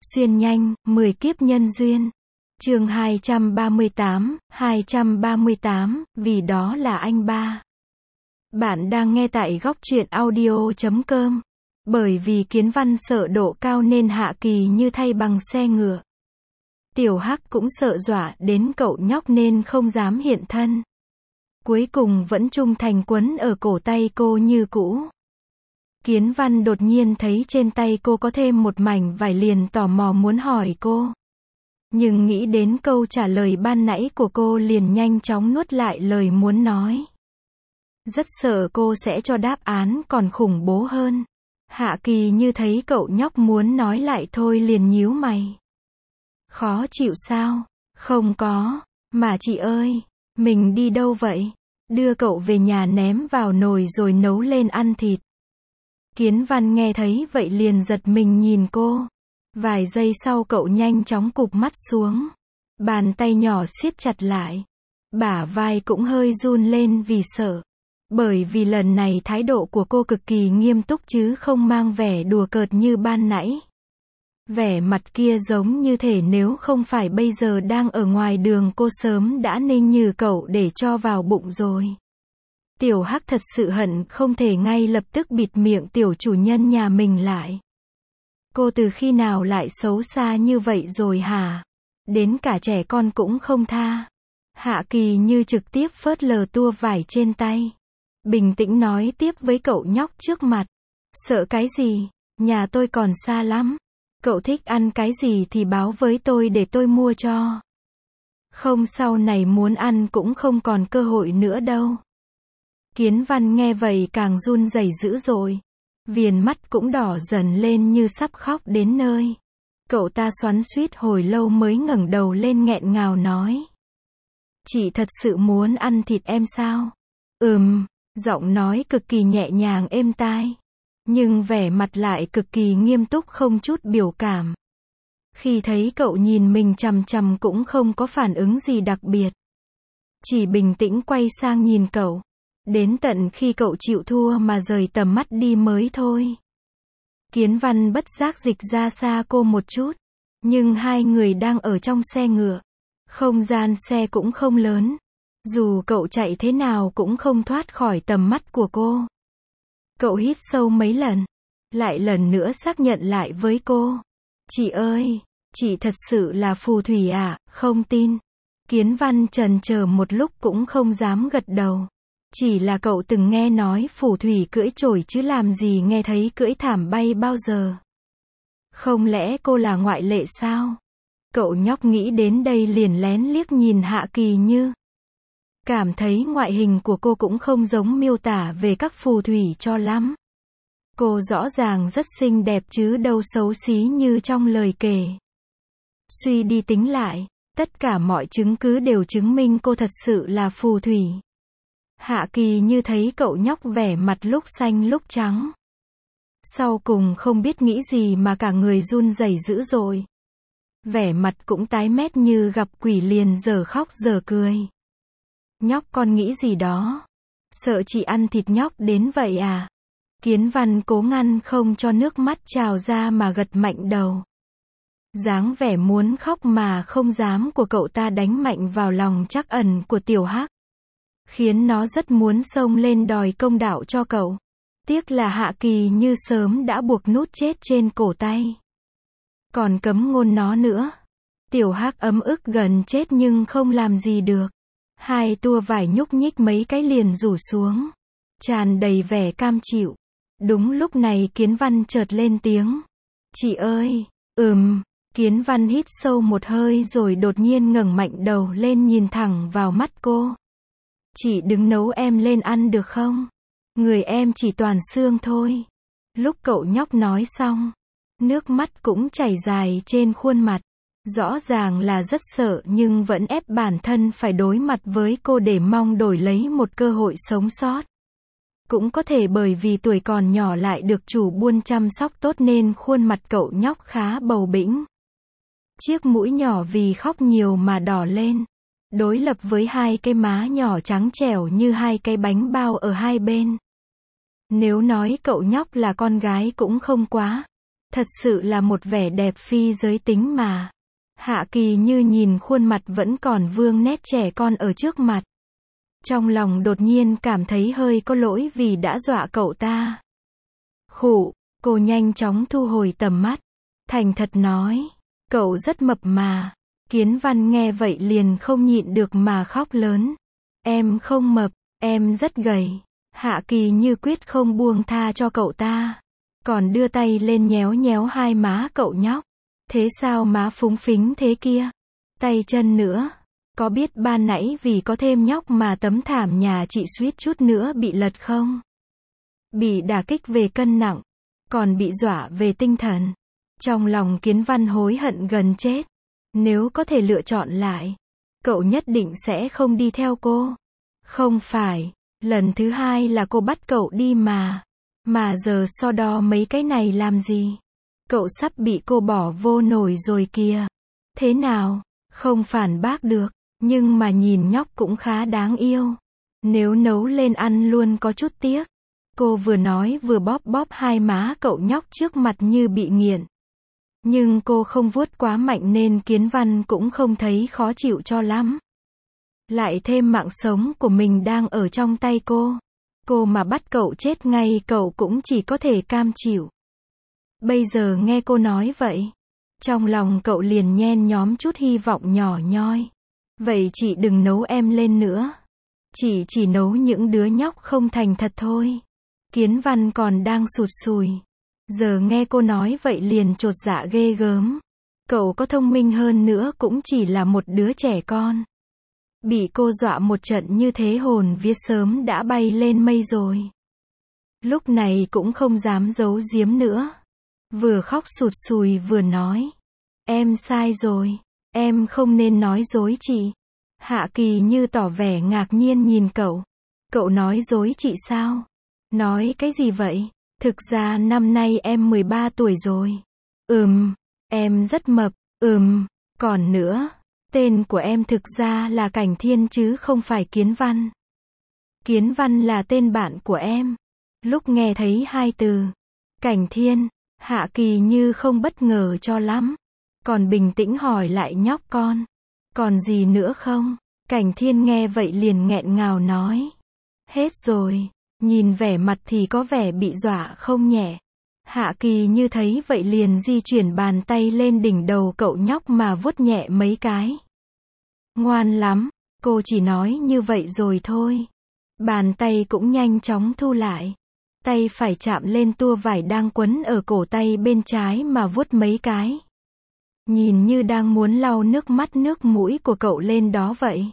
Xuyên nhanh, 10 kiếp nhân duyên. Chương 238, vì đó là anh ba. Bạn đang nghe tại góc truyện audio.com. Bởi vì Kiến Văn sợ độ cao nên Hạ Kỳ Như thay bằng xe ngựa. Tiểu Hắc cũng sợ dọa đến cậu nhóc nên không dám hiện thân. Cuối cùng vẫn trung thành quấn ở cổ tay cô như cũ. Kiến Văn đột nhiên thấy trên tay cô có thêm một mảnh vải liền tò mò muốn hỏi cô. Nhưng nghĩ đến câu trả lời ban nãy của cô liền nhanh chóng nuốt lại lời muốn nói. Rất sợ cô sẽ cho đáp án còn khủng bố hơn. Hạ Kỳ Như thấy cậu nhóc muốn nói lại thôi liền nhíu mày. Khó chịu sao? Không có. Mà chị ơi, mình đi đâu vậy? Đưa cậu về nhà ném vào nồi rồi nấu lên ăn thịt. Kiến Văn nghe thấy vậy liền giật mình nhìn cô. Vài giây sau cậu nhanh chóng cụp mắt xuống. Bàn tay nhỏ siết chặt lại. Bả vai cũng hơi run lên vì sợ. Bởi vì lần này thái độ của cô cực kỳ nghiêm túc chứ không mang vẻ đùa cợt như ban nãy. Vẻ mặt kia giống như thể nếu không phải bây giờ đang ở ngoài đường cô sớm đã ninh như cậu để cho vào bụng rồi. Tiểu Hắc thật sự hận không thể ngay lập tức bịt miệng tiểu chủ nhân nhà mình lại. Cô từ khi nào lại xấu xa như vậy rồi hả? Đến cả trẻ con cũng không tha. Hạ Kỳ Như trực tiếp phớt lờ tua vải trên tay. Bình tĩnh nói tiếp với cậu nhóc trước mặt. Sợ cái gì? Nhà tôi còn xa lắm. Cậu thích ăn cái gì thì báo với tôi để tôi mua cho. Không sau này muốn ăn cũng không còn cơ hội nữa đâu. Kiến Văn nghe vậy càng run rẩy dữ dội. Viền mắt cũng đỏ dần lên như sắp khóc đến nơi. Cậu ta xoắn xuýt hồi lâu mới ngẩng đầu lên nghẹn ngào nói. Chị thật sự muốn ăn thịt em sao? Giọng nói cực kỳ nhẹ nhàng êm tai. Nhưng vẻ mặt lại cực kỳ nghiêm túc không chút biểu cảm. Khi thấy cậu nhìn mình chằm chằm cũng không có phản ứng gì đặc biệt. Chỉ bình tĩnh quay sang nhìn cậu. Đến tận khi cậu chịu thua mà rời tầm mắt đi mới thôi. Kiến Văn bất giác dịch ra xa cô một chút. Nhưng hai người đang ở trong xe ngựa. Không gian xe cũng không lớn. Dù cậu chạy thế nào cũng không thoát khỏi tầm mắt của cô. Cậu hít sâu mấy lần. Lại lần nữa xác nhận lại với cô. Chị ơi, chị thật sự là phù thủy à, không tin. Kiến Văn chần chờ một lúc cũng không dám gật đầu. Chỉ là cậu từng nghe nói phù thủy cưỡi chổi chứ làm gì nghe thấy cưỡi thảm bay bao giờ. Không lẽ cô là ngoại lệ sao? Cậu nhóc nghĩ đến đây liền lén liếc nhìn Hạ Kỳ Như. Cảm thấy ngoại hình của cô cũng không giống miêu tả về các phù thủy cho lắm. Cô rõ ràng rất xinh đẹp chứ đâu xấu xí như trong lời kể. Suy đi tính lại, tất cả mọi chứng cứ đều chứng minh cô thật sự là phù thủy. Hạ Kỳ Như thấy cậu nhóc vẻ mặt lúc xanh lúc trắng. Sau cùng không biết nghĩ gì mà cả người run rẩy dữ dội. Vẻ mặt cũng tái mét như gặp quỷ liền giờ khóc giờ cười. Nhóc con nghĩ gì đó? Sợ chị ăn thịt nhóc đến vậy à? Kiến Văn cố ngăn không cho nước mắt trào ra mà gật mạnh đầu. Dáng vẻ muốn khóc mà không dám của cậu ta đánh mạnh vào lòng trắc ẩn của Tiểu Hắc. Khiến nó rất muốn xông lên đòi công đạo cho cậu. Tiếc là Hạ Kỳ Như sớm đã buộc nút chết trên cổ tay. Còn cấm ngôn nó nữa. Tiểu Hắc ấm ức gần chết nhưng không làm gì được. Hai tua vải nhúc nhích mấy cái liền rủ xuống. Tràn đầy vẻ cam chịu. Đúng lúc này Kiến Văn chợt lên tiếng. Chị ơi, Kiến Văn hít sâu một hơi rồi đột nhiên ngẩng mạnh đầu lên nhìn thẳng vào mắt cô. Chị đừng nấu em lên ăn được không? Người em chỉ toàn xương thôi. Lúc cậu nhóc nói xong, nước mắt cũng chảy dài trên khuôn mặt. Rõ ràng là rất sợ nhưng vẫn ép bản thân phải đối mặt với cô để mong đổi lấy một cơ hội sống sót. Cũng có thể bởi vì tuổi còn nhỏ lại được chủ buôn chăm sóc tốt nên khuôn mặt cậu nhóc khá bầu bĩnh. Chiếc mũi nhỏ vì khóc nhiều mà đỏ lên. Đối lập với hai cái má nhỏ trắng trẻo như hai cái bánh bao ở hai bên. Nếu nói cậu nhóc là con gái cũng không quá. Thật sự là một vẻ đẹp phi giới tính mà. Hạ Kỳ Như nhìn khuôn mặt vẫn còn vương nét trẻ con ở trước mặt. Trong lòng đột nhiên cảm thấy hơi có lỗi vì đã dọa cậu ta. Khụ, cô nhanh chóng thu hồi tầm mắt. Thành thật nói, cậu rất mập mà. Kiến Văn nghe vậy liền không nhịn được mà khóc lớn. Em không mập, em rất gầy. Hạ Kỳ Như quyết không buông tha cho cậu ta. Còn đưa tay lên nhéo nhéo hai má cậu nhóc. Thế sao má phúng phính thế kia? Tay chân nữa. Có biết ban nãy vì có thêm nhóc mà tấm thảm nhà chị suýt chút nữa bị lật không? Bị đả kích về cân nặng. Còn bị dọa về tinh thần. Trong lòng Kiến Văn hối hận gần chết. Nếu có thể lựa chọn lại, cậu nhất định sẽ không đi theo cô. Không phải, lần thứ hai là cô bắt cậu đi mà. Mà giờ so đo mấy cái này làm gì? Cậu sắp bị cô bỏ vô nồi rồi kìa. Thế nào? Không phản bác được, nhưng mà nhìn nhóc cũng khá đáng yêu. Nếu nấu lên ăn luôn có chút tiếc. Cô vừa nói vừa bóp bóp hai má cậu nhóc trước mặt như bị nghiện. Nhưng cô không vuốt quá mạnh nên Kiến Văn cũng không thấy khó chịu cho lắm. Lại thêm mạng sống của mình đang ở trong tay cô. Cô mà bắt cậu chết ngay cậu cũng chỉ có thể cam chịu. Bây giờ nghe cô nói vậy, trong lòng cậu liền nhen nhóm chút hy vọng nhỏ nhoi. Vậy chị đừng nấu em lên nữa. Chị chỉ nấu những đứa nhóc không thành thật thôi. Kiến Văn còn đang sụt sùi. Giờ nghe cô nói vậy liền chột dạ ghê gớm. Cậu có thông minh hơn nữa cũng chỉ là một đứa trẻ con. Bị cô dọa một trận như thế hồn vía sớm đã bay lên mây rồi. Lúc này cũng không dám giấu giếm nữa. Vừa khóc sụt sùi vừa nói. Em sai rồi. Em không nên nói dối chị. Hạ Kỳ Như tỏ vẻ ngạc nhiên nhìn cậu. Cậu nói dối chị sao? Nói cái gì vậy? Thực ra năm nay em 13 tuổi rồi. Em rất mập. Còn nữa, tên của em thực ra là Cảnh Thiên chứ không phải Kiến Văn. Kiến Văn là tên bạn của em. Lúc nghe thấy hai từ Cảnh Thiên, Hạ Kỳ Như không bất ngờ cho lắm. Còn bình tĩnh hỏi lại nhóc con. Còn gì nữa không? Cảnh Thiên nghe vậy liền nghẹn ngào nói. Hết rồi. Nhìn vẻ mặt thì có vẻ bị dọa không nhẹ. Hạ Kỳ Như thấy vậy liền di chuyển bàn tay lên đỉnh đầu cậu nhóc mà vuốt nhẹ mấy cái. Ngoan lắm, cô chỉ nói như vậy rồi thôi. Bàn tay cũng nhanh chóng thu lại. Tay phải chạm lên tua vải đang quấn ở cổ tay bên trái mà vuốt mấy cái. Nhìn như đang muốn lau nước mắt nước mũi của cậu lên đó vậy.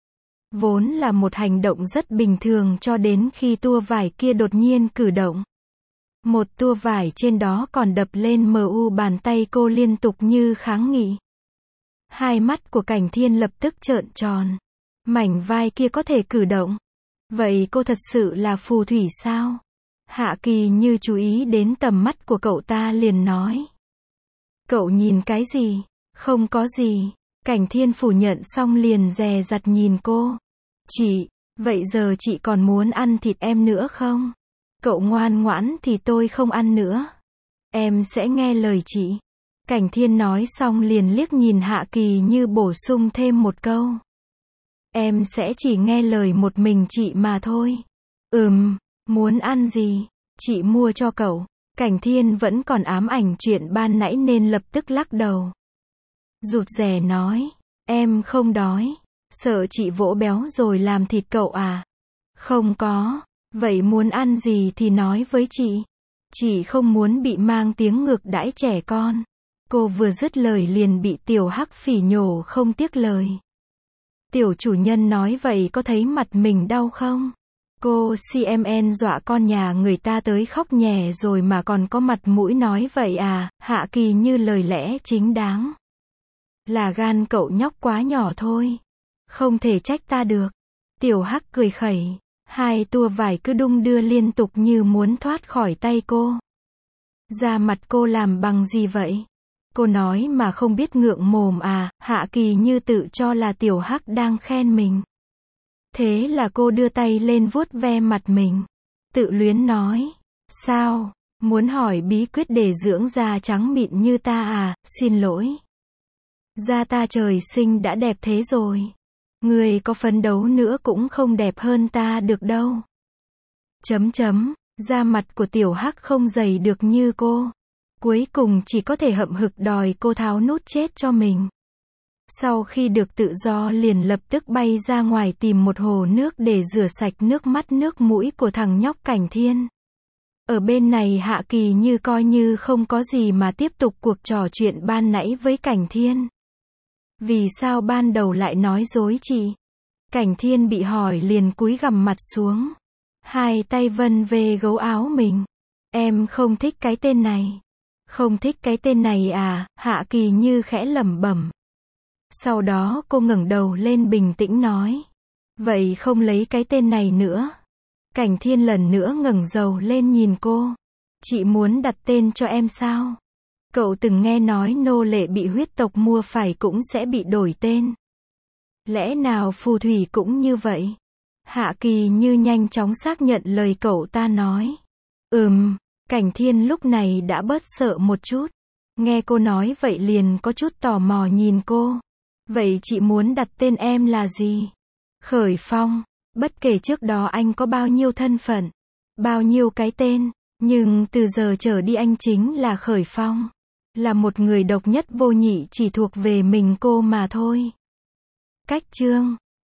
Vốn là một hành động rất bình thường cho đến khi tua vải kia đột nhiên cử động. Một tua vải trên đó còn đập lên mu bàn tay cô liên tục như kháng nghị. Hai mắt của Cảnh Thiên lập tức trợn tròn. Mảnh vai kia có thể cử động. Vậy cô thật sự là phù thủy sao? Hạ Kỳ Như chú ý đến tầm mắt của cậu ta liền nói. Cậu nhìn cái gì? Không có gì. Cảnh Thiên phủ nhận xong liền dè dặt nhìn cô. Chị, vậy giờ chị còn muốn ăn thịt em nữa không? Cậu ngoan ngoãn thì tôi không ăn nữa. Em sẽ nghe lời chị. Cảnh Thiên nói xong liền liếc nhìn Hạ Kỳ Như bổ sung thêm một câu. Em sẽ chỉ nghe lời một mình chị mà thôi. Muốn ăn gì? Chị mua cho cậu. Cảnh Thiên vẫn còn ám ảnh chuyện ban nãy nên lập tức lắc đầu. Rụt rè nói. Em không đói. Sợ chị vỗ béo rồi làm thịt cậu à? Không có. Vậy muốn ăn gì thì nói với chị. Chị không muốn bị mang tiếng ngược đãi trẻ con. Cô vừa dứt lời liền bị Tiểu Hắc phỉ nhổ không tiếc lời. Tiểu chủ nhân nói vậy có thấy mặt mình đau không? Cô CMN dọa con nhà người ta tới khóc nhè rồi mà còn có mặt mũi nói vậy à? Hạ Kỳ Như lời lẽ chính đáng. Là gan cậu nhóc quá nhỏ thôi. Không thể trách ta được. Tiểu Hắc cười khẩy. Hai tua vải cứ đung đưa liên tục như muốn thoát khỏi tay cô. Da mặt cô làm bằng gì vậy? Cô nói mà không biết ngượng mồm à? Hạ Kỳ Như tự cho là Tiểu Hắc đang khen mình. Thế là cô đưa tay lên vuốt ve mặt mình. Tự luyến nói. Sao? Muốn hỏi bí quyết để dưỡng da trắng mịn như ta à, xin lỗi. Da ta trời sinh đã đẹp thế rồi. Người có phấn đấu nữa cũng không đẹp hơn ta được đâu. Da mặt của tiểu hắc không dày được như cô. Cuối cùng chỉ có thể hậm hực đòi cô tháo nút chết cho mình. Sau khi được tự do liền lập tức bay ra ngoài tìm một hồ nước để rửa sạch nước mắt nước mũi của thằng nhóc Cảnh Thiên. Ở bên này Hạ Kỳ Như coi như không có gì mà tiếp tục cuộc trò chuyện ban nãy với Cảnh Thiên. Vì sao ban đầu lại nói dối chị? Cảnh Thiên bị hỏi liền cúi gằm mặt xuống. Hai tay vân về gấu áo mình. Em không thích cái tên này. Không thích cái tên này à, Hạ Kỳ Như khẽ lẩm bẩm. Sau đó cô ngẩng đầu lên bình tĩnh nói. Vậy không lấy cái tên này nữa. Cảnh Thiên lần nữa ngẩng đầu lên nhìn cô. Chị muốn đặt tên cho em sao? Cậu từng nghe nói nô lệ bị huyết tộc mua phải cũng sẽ bị đổi tên. Lẽ nào phù thủy cũng như vậy? Hạ Kỳ Như nhanh chóng xác nhận lời cậu ta nói. Cảnh Thiên lúc này đã bớt sợ một chút. Nghe cô nói vậy liền có chút tò mò nhìn cô. Vậy chị muốn đặt tên em là gì? Khởi Phong. Bất kể trước đó anh có bao nhiêu thân phận, bao nhiêu cái tên, nhưng từ giờ trở đi anh chính là Khởi Phong. Là một người độc nhất vô nhị chỉ thuộc về mình cô mà thôi. Cách chương